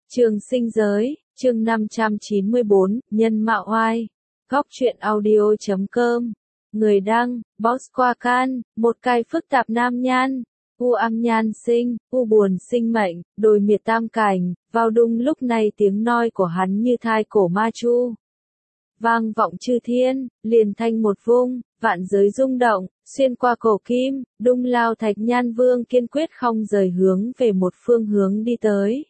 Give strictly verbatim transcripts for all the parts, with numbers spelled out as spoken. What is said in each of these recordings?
Trường sinh giới, chương năm trăm chín mươi bốn, nhân mạo oai. Góc truyện audio chấm com. Người đăng, Boss Qua Can, một cái phức tạp nam nhan. U âm nhan sinh, u buồn sinh mệnh, đồi miệt tam cảnh, vào đung lúc này tiếng nói của hắn như thai cổ ma chu. Vang vọng chư thiên, liền thanh một vung, vạn giới rung động, xuyên qua cổ kim, đung lao thạch nhan vương kiên quyết không rời hướng về một phương hướng đi tới.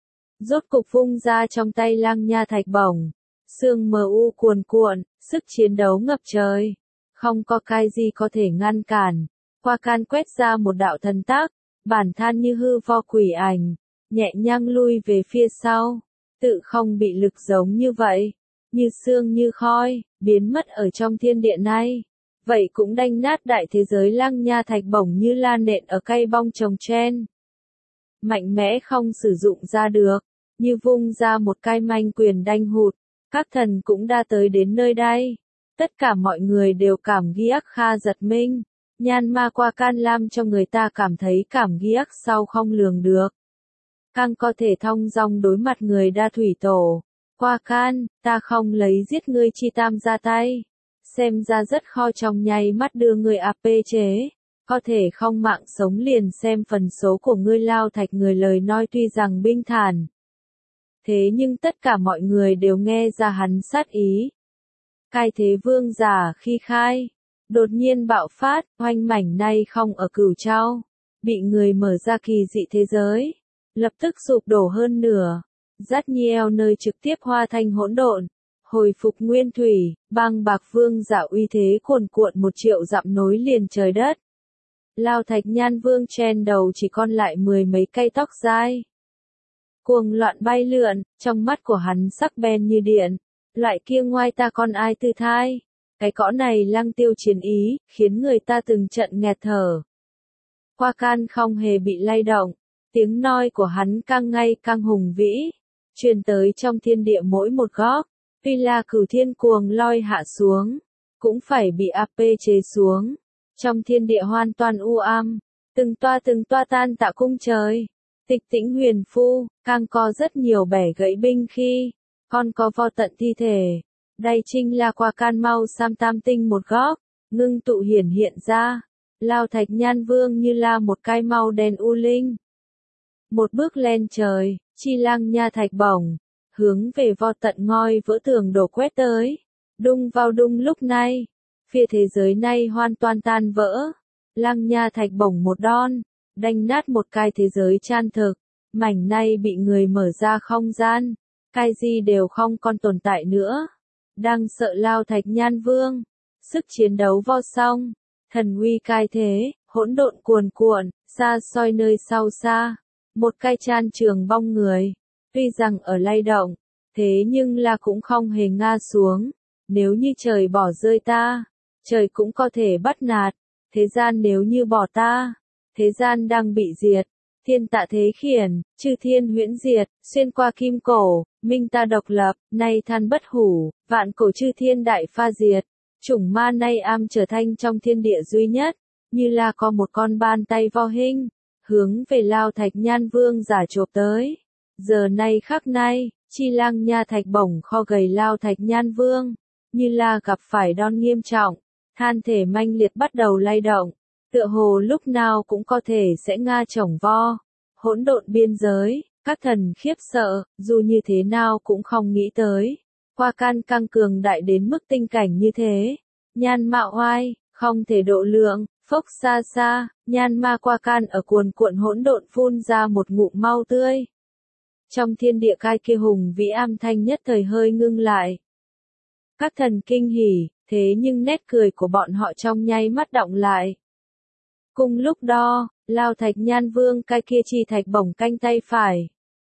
Rốt cục vung ra trong tay Lăng Nha thạch bổng, sương mờ u cuồn cuộn, sức chiến đấu ngập trời. Không có cái gì có thể ngăn cản. Qua can quét ra một đạo thần tác, bản than như hư vo quỷ ảnh, nhẹ nhàng lui về phía sau, tự không bị lực giống như vậy, như sương như khói, biến mất ở trong thiên địa này. Vậy cũng đanh nát đại thế giới Lăng Nha thạch bổng như la nện ở cây bong trồng chen. Mạnh mẽ không sử dụng ra được, như vung ra một cái manh quyền đanh hụt, các thần cũng đã tới đến nơi đây. Tất cả mọi người đều cảm ghiếc kha giật mình, nhan ma qua can làm cho người ta cảm thấy cảm ghiếc sau không lường được. Càng có thể thong dong đối mặt người đa thủy tổ. Qua can, ta không lấy giết ngươi chi tam ra tay. Xem ra rất khó trong nháy mắt đưa ngươi áp chế. Có thể không mạng sống liền xem phần số của ngươi lao thạch người lời nói tuy rằng bình thản. Thế nhưng tất cả mọi người đều nghe ra hắn sát ý. Cai thế vương giả khi khai, đột nhiên bạo phát, oanh mảnh nay không ở Cửu Châu, bị người mở ra kỳ dị thế giới, lập tức sụp đổ hơn nửa, Dát Nhiêu nơi trực tiếp hoa thành hỗn độn, hồi phục nguyên thủy, băng bạc vương giả uy thế cuồn cuộn một triệu dặm nối liền trời đất. Lao thạch nhan vương chen đầu chỉ còn lại mười mấy cây tóc dai. Cuồng loạn bay lượn, trong mắt của hắn sắc bén như điện. Loại kia ngoài ta còn ai tư thai. Cái cõ này lăng tiêu chiến ý, khiến người ta từng trận nghẹt thở. Qua can không hề bị lay động. Tiếng nói của hắn càng ngày càng hùng vĩ. Truyền tới trong thiên địa mỗi một góc. Tuy là cửu thiên cuồng loi hạ xuống. Cũng phải bị áp chế xuống. Trong thiên địa hoàn toàn u ám. Từng toa từng toa tan tạ cung trời. Tịch tĩnh huyền phu, càng có rất nhiều bẻ gãy binh khi, còn có vo tận thi thể. Đây chính là qua can mau sam tam tinh một góc, ngưng tụ hiển hiện ra. Lao thạch nhan vương như là một cái mau đen u linh. Một bước lên trời, chi Lăng Nha thạch bổng, hướng về vo tận ngoi vỡ tường đổ quét tới. Đung vào đung lúc này, phía thế giới này hoàn toàn tan vỡ. Lăng Nha thạch bổng một đòn. Đanh nát một cái thế giới chan thực, mảnh này bị người mở ra không gian, cái gì đều không còn tồn tại nữa. Đang sợ lao thạch nhan vương, sức chiến đấu vo song, thần uy cai thế, hỗn độn cuồn cuộn, xa xôi nơi sau xa, một cái chan trường bong người, tuy rằng ở lay động, thế nhưng là cũng không hề ngã xuống, nếu như trời bỏ rơi ta, trời cũng có thể bắt nạt, thế gian nếu như bỏ ta. Thế gian đang bị diệt, thiên tạ thế khiển, chư thiên huyễn diệt, xuyên qua kim cổ, minh ta độc lập, nay than bất hủ, vạn cổ chư thiên đại pha diệt, chủng ma nay am trở thành trong thiên địa duy nhất, như là có một con bàn tay vo hình, hướng về lao thạch nhan vương giả chộp tới. Giờ nay khắc nay, chi Lăng Nha thạch bổng kho gầy lao thạch nhan vương, như là gặp phải đòn nghiêm trọng, than thể manh liệt bắt đầu lay động. Tựa hồ lúc nào cũng có thể sẽ ngã chổng vo. Hỗn độn biên giới, các thần khiếp sợ, dù như thế nào cũng không nghĩ tới. Qua can căng cường đại đến mức tinh cảnh như thế. Nhan mạo oai, không thể độ lượng, phốc xa xa, nhan ma qua can ở cuồn cuộn hỗn độn phun ra một ngụm mau tươi. Trong thiên địa cai kia hùng vĩ am thanh nhất thời hơi ngưng lại. Các thần kinh hỉ, thế nhưng nét cười của bọn họ trong nháy mắt đọng lại. Cùng lúc đó, lao thạch nhan vương cái kia chi thạch bổng canh tay phải.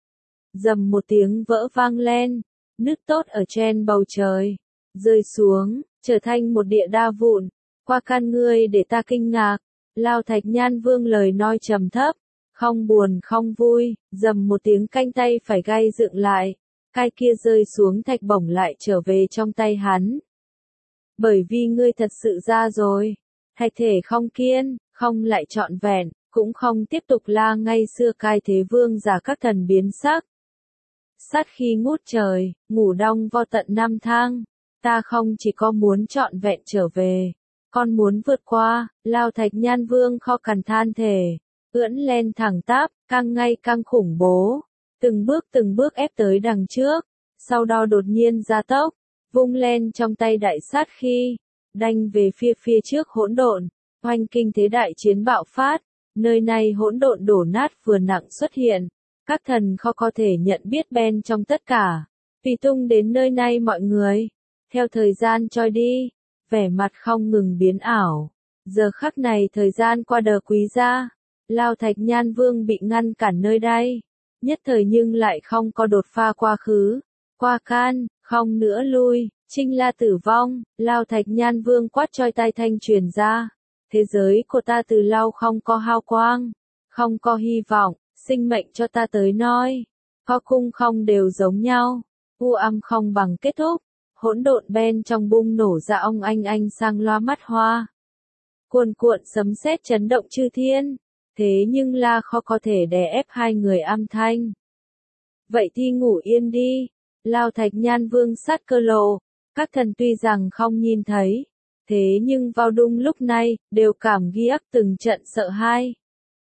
Dầm một tiếng vỡ vang lên, nứt tốt ở trên bầu trời, rơi xuống, trở thành một địa đa vụn. Qua can ngươi để ta kinh ngạc, lao thạch nhan vương lời nói trầm thấp, không buồn không vui, dầm một tiếng canh tay phải gai dựng lại, cái kia rơi xuống thạch bổng lại trở về trong tay hắn. Bởi vì ngươi thật sự ra rồi, thạch thể không kiên. Không lại trọn vẹn, cũng không tiếp tục là ngay xưa cai thế vương giả các thần biến sắc. sát khí ngút trời, ngủ đong vo tận năm thang. Ta không chỉ có muốn trọn vẹn trở về, còn muốn vượt qua. Lao Thạch Nhan Vương kho cằn than thề, ưỡn lên thẳng tắp, càng ngày càng khủng bố, từng bước từng bước ép tới đằng trước, sau đó đột nhiên gia tốc, vung lên trong tay đại sát khí, đanh về phía phía trước hỗn độn, oanh kinh thế đại chiến bạo phát, nơi này hỗn độn đổ nát vừa nặng xuất hiện, các thần kho có thể nhận biết bên trong tất cả, tùy tung đến nơi này mọi người, theo thời gian trôi đi, vẻ mặt không ngừng biến ảo, giờ khắc này thời gian qua đờ quý gia, Lao Thạch Nhan Vương bị ngăn cản nơi đây, nhất thời nhưng lại không có đột phá quá khứ, qua can, không nữa lui, Trinh La tử vong, Lao Thạch Nhan Vương quát choi tai thanh truyền ra, thế giới của ta từ lâu không có hào quang, không có hy vọng, sinh mệnh cho ta tới nói, có cung không đều giống nhau, u âm không bằng kết thúc, hỗn độn bên trong bung nổ ra ông anh anh sang loa mắt hoa, cuồn cuộn sấm sét chấn động chư thiên, thế nhưng La khó có thể đè ép hai người âm thanh. Vậy thì ngủ yên đi, Lao Thạch Nhan Vương sát cơ lộ, các thần tuy rằng không nhìn thấy, thế nhưng vào đúng lúc này, đều cảm ghi ắc từng trận sợ hãi.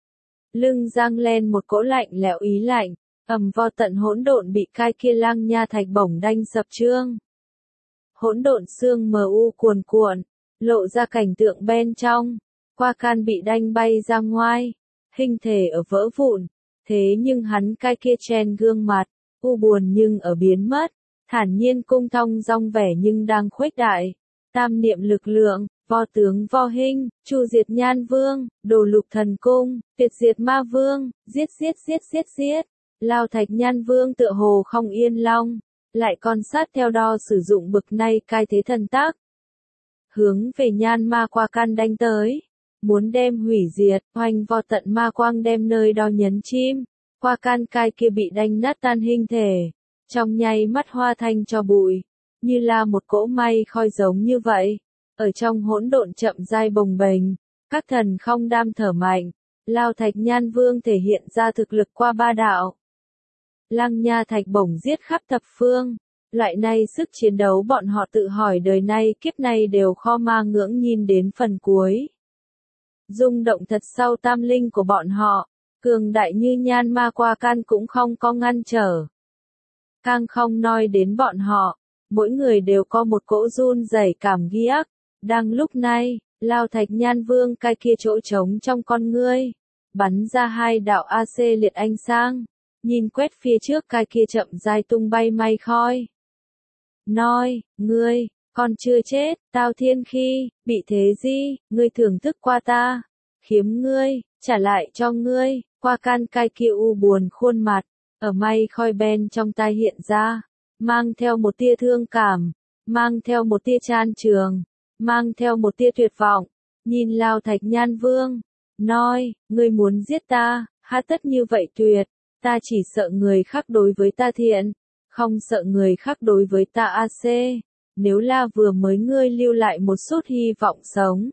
Lưng giang lên một cỗ lạnh lẽo ý lạnh, ầm vào tận hỗn độn bị cái kia Lăng Nha Thạch bổng đanh sập trương. Hỗn độn xương mờ u cuồn cuộn, lộ ra cảnh tượng bên trong, qua can bị đanh bay ra ngoài, hình thể ở vỡ vụn, thế nhưng hắn cái kia chen gương mặt, u buồn nhưng ở biến mất, thản nhiên cung thong dong vẻ nhưng đang khuếch đại, tam niệm lực lượng, vo tướng vo hình, chu diệt nhan vương, đồ lục thần cung, tuyệt diệt ma vương, giết giết giết giết giết, Lao Thạch Nhan Vương tựa hồ không yên lòng, lại còn sát theo đo sử dụng bực này cai thế thần tác. Hướng về nhan ma qua can đánh tới, muốn đem hủy diệt, hoành vo tận ma quang đem nơi đo nhấn chim, qua can cai kia bị đánh nát tan hình thể, trong nháy mắt hoa thanh cho bụi, như là một cỗ may khói giống như vậy, ở trong hỗn độn chậm rãi bồng bềnh, các thần không đam thở mạnh, Lao Thạch Nhan Vương thể hiện ra thực lực qua ba đạo. Lăng Nha Thạch bổng giết khắp thập phương, loại này sức chiến đấu bọn họ tự hỏi đời này kiếp này đều kho ma ngưỡng nhìn đến phần cuối. Rung động thật sâu tam linh của bọn họ, cường đại như nhan ma qua can cũng không có ngăn trở. Càng không nói đến bọn họ, mỗi người đều có một cỗ run rẩy cảm ghi ắc, đang lúc này, Lao Thạch Nhan Vương cái kia chỗ trống trong con ngươi, bắn ra hai đạo a xê liệt ánh sáng, nhìn quét phía trước cái kia chậm rãi tung bay mây khói. Nói, ngươi, còn chưa chết, tao thiên khi, bị thế gì, ngươi thưởng thức qua ta, khiếm ngươi, trả lại cho ngươi, qua can cái kia u buồn khuôn mặt, ở mây khói bên trong tai hiện ra, mang theo một tia thương cảm, mang theo một tia chan trường, mang theo một tia tuyệt vọng, nhìn Lao Thạch Nhan Vương, nói, ngươi muốn giết ta, há tất như vậy tuyệt, ta chỉ sợ người khác đối với ta thiện, không sợ người khác đối với ta a xê, nếu là vừa mới ngươi lưu lại một chút hy vọng sống.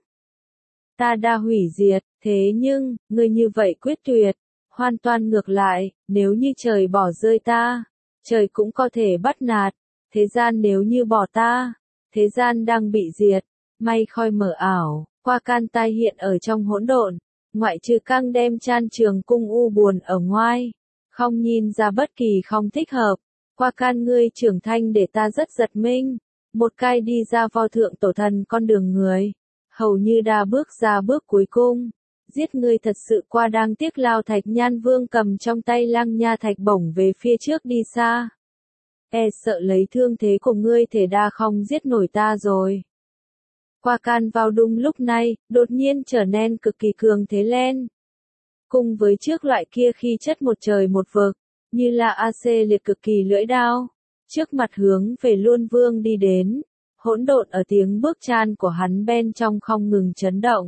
Ta đã hủy diệt, thế nhưng, ngươi như vậy quyết tuyệt, hoàn toàn ngược lại, nếu như trời bỏ rơi ta, trời cũng có thể bắt nạt, thế gian nếu như bỏ ta, thế gian đang bị diệt, mây khói mở ảo, qua can tai hiện ở trong hỗn độn, ngoại trừ căng đem chan trường cung u buồn ở ngoài, không nhìn ra bất kỳ không thích hợp, qua can ngươi trưởng thành để ta rất giật mình, một cái đi ra vo thượng tổ thần con đường người, hầu như đã bước ra bước cuối cùng, giết ngươi thật sự qua đang tiếc. Lao Thạch Nhan Vương cầm trong tay Lăng Nha Thạch bổng về phía trước đi xa, e sợ lấy thương thế của ngươi thể đa không giết nổi ta rồi. Qua can vào đúng lúc này, đột nhiên trở nên cực kỳ cường thế lên. Cùng với trước loại kia khi chất một trời một vực, như là a xê liệt cực kỳ lưỡi đao, trước mặt hướng về Luân Vương đi đến, hỗn độn ở tiếng bước chan của hắn bên trong không ngừng chấn động.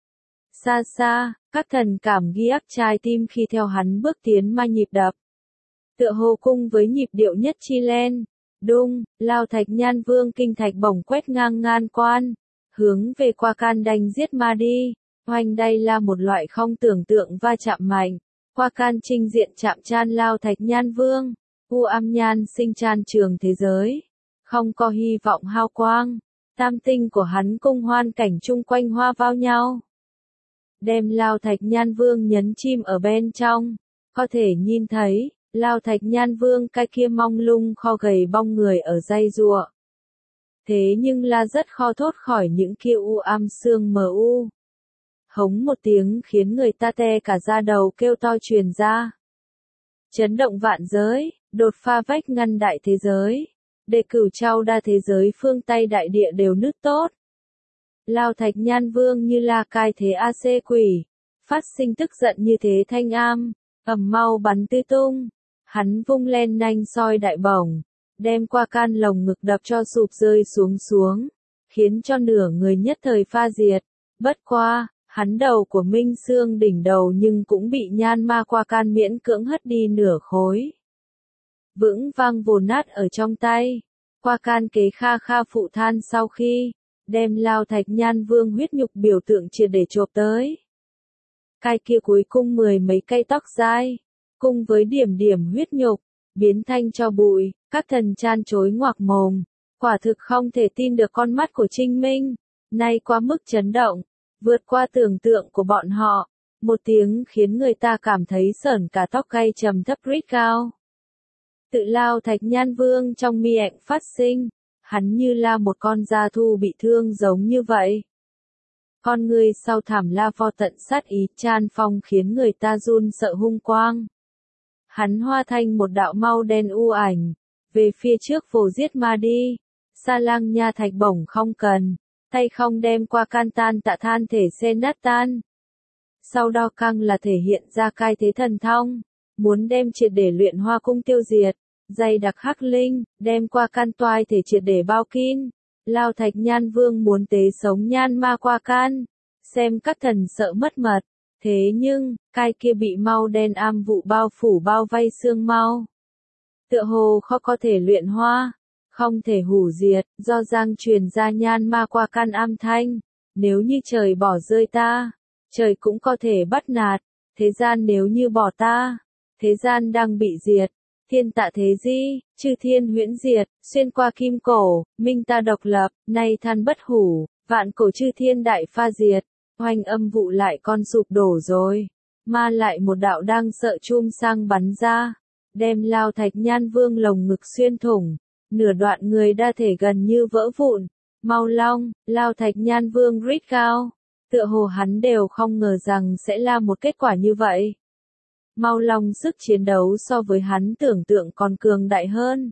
Xa xa, các thần cảm ghi ắc trái tim khi theo hắn bước tiến mà nhịp đập. Tựa hồ cung với nhịp điệu nhất chi lên, đung, Lao Thạch Nhan Vương kinh thạch bổng quét ngang ngan quan, hướng về qua can đánh giết ma đi, hoành đây là một loại không tưởng tượng va chạm mạnh, qua can trinh diện chạm chan Lao Thạch Nhan Vương, U am nhan sinh chan trường thế giới, không có hy vọng hào quang, tam tinh của hắn cung hoan cảnh chung quanh hoa vào nhau. Đem Lao Thạch Nhan Vương nhấn chim ở bên trong, có thể nhìn thấy, Lao Thạch Nhan Vương cái kia mong lung kho gầy bong người ở dây rùa. Thế nhưng là rất khó thoát khỏi những kia u am xương mờ u. Hống một tiếng khiến người ta tê cả da đầu kêu to truyền ra. Chấn động vạn giới, đột pha vách ngăn đại thế giới. Để cửu trao đa thế giới phương Tây đại địa đều nứt tốt. Lao Thạch Nhan Vương như là cai thế a xê quỷ, phát sinh tức giận như thế thanh am, ầm mau bắn tứ tung. Hắn vung lên nanh soi đại bổng, đem qua can lồng ngực đập cho sụp rơi xuống xuống, khiến cho nửa người nhất thời pha diệt. Bất qua, hắn đầu của Minh Xương đỉnh đầu nhưng cũng bị nhan ma qua can miễn cưỡng hất đi nửa khối. Vững vang vồn nát ở trong tay, qua can kế kha kha phụ than sau khi, đem Lao Thạch Nhan Vương huyết nhục biểu tượng triệt để chộp tới. Cái kia cuối cùng mười mấy cây tóc dai, cùng với điểm điểm huyết nhục, biến thanh cho bụi, các thần chan chối ngoạc mồm, quả thực không thể tin được con mắt của Trinh Minh, nay quá mức chấn động, vượt qua tưởng tượng của bọn họ, một tiếng khiến người ta cảm thấy sởn cả tóc gáy trầm thấp rít cao. Tự Lao Thạch Nhan Vương trong miệng phát sinh, hắn như là một con gia thu bị thương giống như vậy. Con người sau thảm la vo tận sát ý chan phong khiến người ta run sợ hung quang. Hắn hóa thành một đạo mau đen u ảnh, về phía trước vồ giết ma đi. Sa Lang Nha Thạch bổng không cần, tay không đem qua can tan tạ than thể sen nát tan. Sau đó căng là thể hiện ra cai thế thần thông, muốn đem triệt để luyện hoa cung tiêu diệt, dày đặc hắc linh, đem qua can toai thể triệt để bao kín. Lao Thạch Nhan Vương muốn tế sống nhan ma qua can, xem các thần sợ mất mật, thế nhưng, cai kia bị mau đen am vụ bao phủ bao vây xương mau. Tựa hồ khó có thể luyện hoa, không thể hủ diệt, do giang truyền ra nhan ma qua can am thanh, nếu như trời bỏ rơi ta, trời cũng có thể bắt nạt, thế gian nếu như bỏ ta, thế gian đang bị diệt. Thiên tạ thế di, chư thiên huyễn diệt, xuyên qua kim cổ, minh ta độc lập, nay than bất hủ, vạn cổ chư thiên đại pha diệt, hoành âm vụ lại con sụp đổ rồi, ma lại một đạo đang sợ chum sang bắn ra, đem Lao Thạch Nhan Vương lồng ngực xuyên thủng, nửa đoạn người đa thể gần như vỡ vụn, mau long, Lao Thạch Nhan Vương rít cao, tựa hồ hắn đều không ngờ rằng sẽ là một kết quả như vậy. Mau Long sức chiến đấu so với hắn tưởng tượng còn cường đại hơn.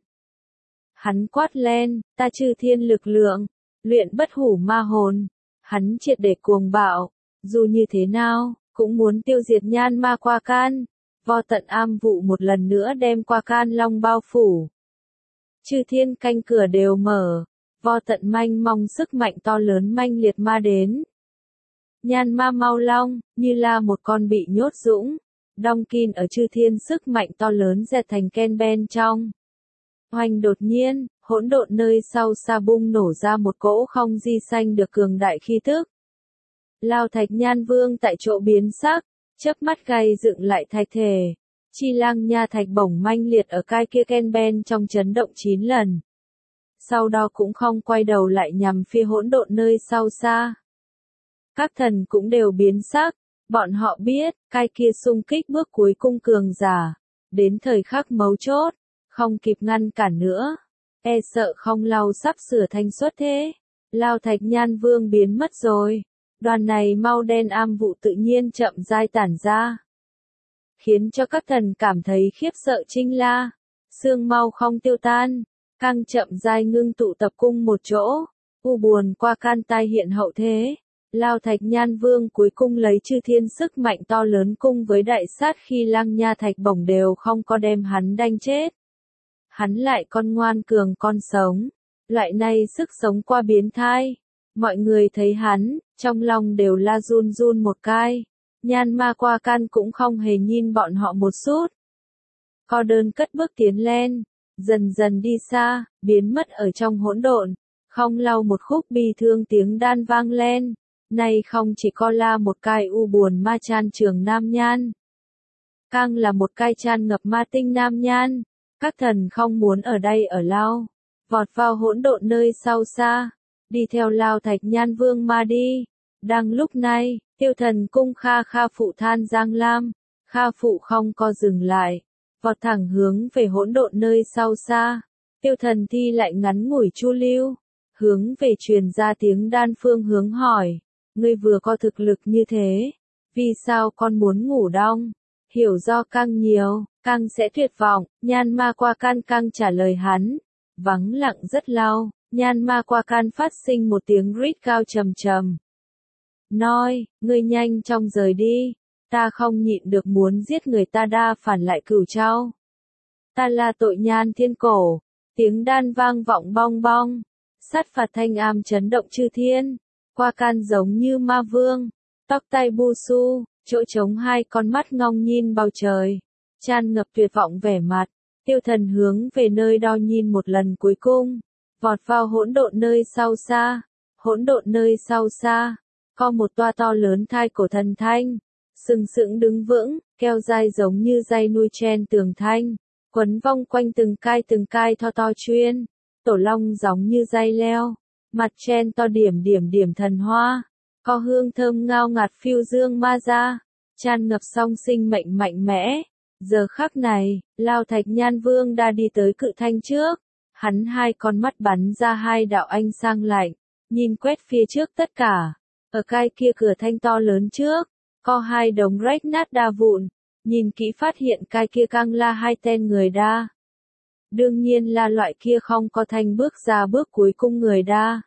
Hắn quát lên, ta chư thiên lực lượng, luyện bất hủ ma hồn. Hắn triệt để cuồng bạo, dù như thế nào, cũng muốn tiêu diệt nhan ma qua can. Vo tận am vụ một lần nữa đem qua can long bao phủ. Chư thiên canh cửa đều mở, vo tận manh mong sức mạnh to lớn manh liệt ma đến. Nhan ma Mau Long, như là một con bị nhốt dũng. Đong kin ở chư thiên sức mạnh to lớn dệt thành ken bên trong. Hoành đột nhiên, hỗn độn nơi sau xa bung nổ ra một cỗ không di sanh được cường đại khí tức. Lao Thạch Nhan Vương tại chỗ biến sắc, chớp mắt gay dựng lại thạch thể. Chi Lang Nha Thạch bổng manh liệt ở cai kia ken bên trong chấn động chín lần. Sau đó cũng không quay đầu lại nhằm phía hỗn độn nơi sau xa. Các thần cũng đều biến sắc. Bọn họ biết, cái kia xung kích bước cuối cung cường giả, đến thời khắc mấu chốt, không kịp ngăn cản nữa, e sợ không lâu sắp sửa thành xuất thế. Lao Thạch Nhan Vương biến mất rồi, đoàn này mau đen am vụ tự nhiên chậm rãi tản ra, khiến cho các thần cảm thấy khiếp sợ trinh la, sương mau không tiêu tan, căng chậm rãi ngưng tụ tập cung một chỗ, u buồn qua can tai hiện hậu thế. Lao Thạch Nhan Vương cuối cùng lấy chư thiên sức mạnh to lớn cung với đại sát khi Lang Nha Thạch bổng đều không có đem hắn đánh chết. Hắn lại con ngoan cường con sống, loại này sức sống qua biến thai. Mọi người thấy hắn, trong lòng đều la run run một cái. Nhan ma qua can cũng không hề nhìn bọn họ một chút. Co đơn cất bước tiến lên, dần dần đi xa, biến mất ở trong hỗn độn. Không lâu một khúc bi thương tiếng đan vang lên. Này không chỉ có là một cái u buồn ma chan trường nam nhan, càng là một cái chan ngập ma tinh nam nhan, Các thần không muốn ở đây ở lao, vọt vào hỗn độn nơi sâu xa, đi theo Lao Thạch Nhan Vương mà đi. Đang lúc này, Tiêu Thần cung Kha Kha Phụ than Giang Lam, Kha Phụ không co dừng lại, vọt thẳng hướng về hỗn độn nơi sâu xa. Tiêu Thần thi lại ngắn ngủi chu lưu, hướng về truyền ra tiếng đan phương hướng hỏi, ngươi vừa có thực lực như thế, vì sao con muốn ngủ đông? Hiểu do càng nhiều, càng sẽ tuyệt vọng. Nhan Ma Qua Can càng trả lời hắn. Vắng lặng rất lâu, Nhan Ma Qua Can phát sinh một tiếng rít cao trầm trầm. Nói, ngươi nhanh chóng rời đi, ta không nhịn được muốn giết người ta đa phản lại Cửu Châu. Ta là tội Nhan Thiên Cổ, tiếng đan vang vọng bong bong, sát phạt thanh am chấn động chư thiên. Qua Can giống như ma vương, tóc tai bu su, chỗ trống hai con mắt ngong nhìn bầu trời, tràn ngập tuyệt vọng vẻ mặt. Tiêu Thần hướng về nơi đó nhìn một lần cuối cùng, vọt vào hỗn độn nơi sâu xa. Hỗn độn nơi sâu xa, có một toa to lớn thai cổ thần thanh, sừng sững đứng vững, keo dai giống như dây nuôi chen tường thanh, quấn vòng quanh từng cai từng cai to to chuyên, tổ long giống như dây leo, mặt chen to điểm điểm điểm thần hoa, có hương thơm ngao ngạt phiêu dương ma ra, tràn ngập song sinh mệnh mạnh mẽ. Giờ khắc này, Lao Thạch Nhan Vương đã đi tới cự thanh trước, hắn hai con mắt bắn ra hai đạo ánh sang lạnh, nhìn quét phía trước tất cả. Ở cái kia cửa thanh to lớn trước, có hai đống rách nát đa vụn, nhìn kỹ phát hiện cái kia càng là hai tên người đa. Đương nhiên là loại kia không có thanh bước ra bước cuối cùng người đa.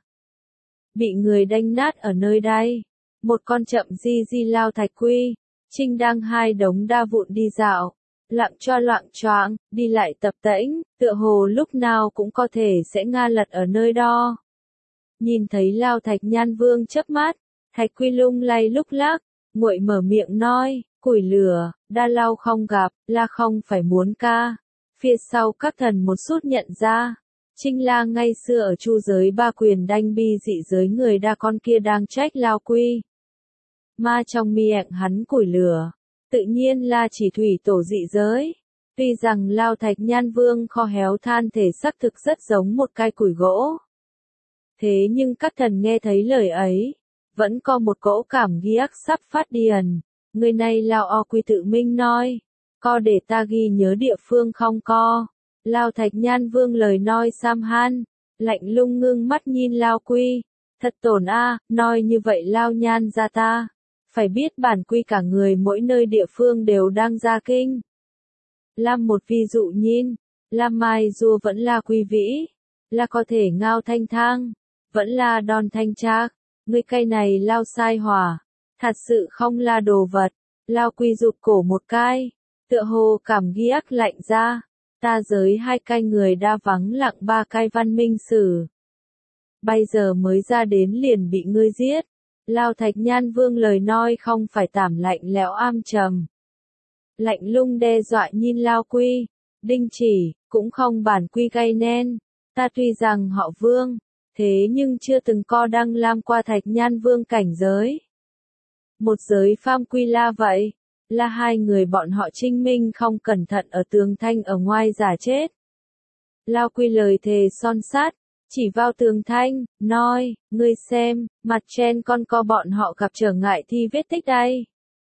Bị người đánh nát ở nơi đây, một con chậm di di Lao Thạch Quy, Trinh đang hai đống đa vụn đi dạo, lặng cho loạng choạng, đi lại tập tễnh, tựa hồ lúc nào cũng có thể sẽ ngã lật ở nơi đó. Nhìn thấy Lao Thạch Nhan Vương chớp mắt, Thạch Quy lung lay lúc lắc, nguội mở miệng nói, củi lửa, đa lâu không gặp, là không phải muốn ca. Phía sau các thần một sút nhận ra, Trinh La ngay xưa ở chu giới ba quyền đanh bi dị giới người đa con kia đang trách Lao Quy. Ma trong miệng hắn củi lửa, tự nhiên là chỉ thủy tổ dị giới. Tuy rằng Lao Thạch Nhan Vương kho héo than thể xác thực rất giống một cái củi gỗ. Thế nhưng các thần nghe thấy lời ấy, vẫn có một cỗ cảm ghiếc sắp phát điền. Người này Lao O Quy tự minh nói, co để ta ghi nhớ địa phương không co. Lao Thạch Nhan Vương lời nói sam han, lạnh lùng ngưng mắt nhìn Lao Quy, thật tổn a, nói như vậy Lao Nhan ra ta, phải biết bản quy cả người mỗi nơi địa phương đều đang ra kinh. Làm một ví dụ nhìn, làm mai rùa vẫn là quy vĩ, là có thể ngao thanh thang, vẫn là đòn thanh trác, người cây này Lao sai hỏa, thật sự không là đồ vật. Lao Quy rụt cổ một cái, tựa hồ cảm ghiếc lạnh ra, ta giới hai cái người đa vắng lặng ba cái văn minh sử. Bây giờ mới ra đến liền bị ngươi giết. Lao Thạch Nhan Vương lời nói không phải tảm lạnh lẽo am trầm. Lạnh lung đe dọa nhìn Lao Quy, đinh chỉ, cũng không bản quy gây nên, ta tuy rằng họ Vương, thế nhưng chưa từng co đăng lam qua Thạch Nhan Vương cảnh giới. Một giới phàm quy la vậy, là hai người bọn họ Trinh Minh không cẩn thận ở tường thanh ở ngoài giả chết. Lao Quy lời thề son sát, chỉ vào tường thanh, nói, ngươi xem, mặt trên con co bọn họ gặp trở ngại thi vết tích đây.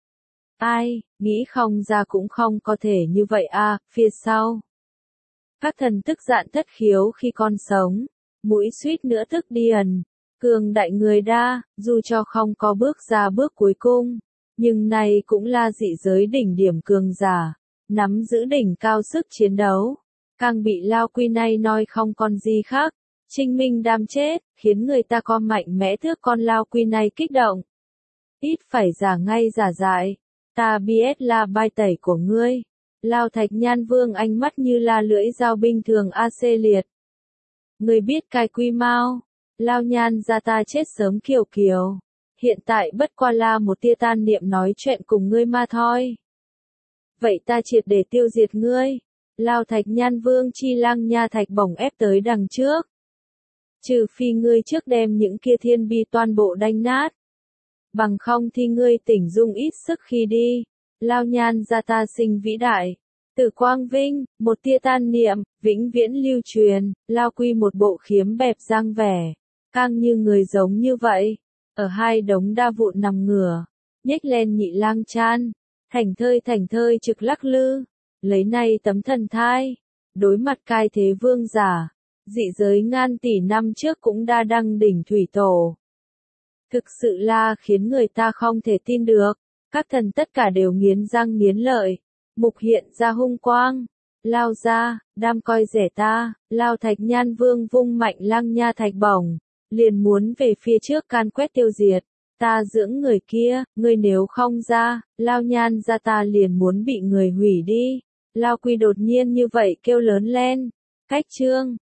Ai, nghĩ không ra cũng không có thể như vậy à, phía sau. Các thần tức giận thất khiếu khi con sống, mũi suýt nữa tức điền. Cường đại người đa, dù cho không có bước ra bước cuối cùng, nhưng này cũng là dị giới đỉnh điểm cường giả, nắm giữ đỉnh cao sức chiến đấu. Càng bị Lao Quy này nói không còn gì khác, Trinh Minh đam chết, khiến người ta có mạnh mẽ thước con Lao Quy này kích động. Ít phải giả ngay giả dại, ta biết là bài tẩy của ngươi. Lao Thạch Nhan Vương ánh mắt như là lưỡi dao bình thường a xê liệt. Ngươi biết cái quy mau. Lao Nhan ra ta chết sớm kiều kiều. Hiện tại bất qua là một tia tan niệm nói chuyện cùng ngươi mà thôi. Vậy ta triệt để tiêu diệt ngươi. Lao Thạch Nhan Vương chi lang nha thạch bổng ép tới đằng trước. Trừ phi ngươi trước đem những kia thiên bi toàn bộ đánh nát. Bằng không thì ngươi tỉnh dung ít sức khi đi. Lao Nhan ra ta sinh vĩ đại. Tử quang vinh, một tia tan niệm, vĩnh viễn lưu truyền, Lao Quy một bộ khiếm bẹp giang vẻ, căng như người giống như vậy, ở hai đống đa vụn nằm ngửa, nhếch lên nhị lang chan, thành thơi thành thơi trực lắc lư, lấy nay tấm thần thai, đối mặt cai thế vương giả, dị giới ngàn tỷ năm trước cũng đa đăng đỉnh thủy tổ. Thực sự là khiến người ta không thể tin được, các thần tất cả đều nghiến răng nghiến lợi, mục hiện ra hung quang, lao ra, đam coi rẻ ta, lao thạch nhan vương vung mạnh lăng nha thạch bổng, liền muốn về phía trước can quét tiêu diệt, ta dưỡng người kia, ngươi nếu không ra, lao nhan ra ta liền muốn bị người hủy đi, Lao Quy đột nhiên như vậy kêu lớn lên, cách chương.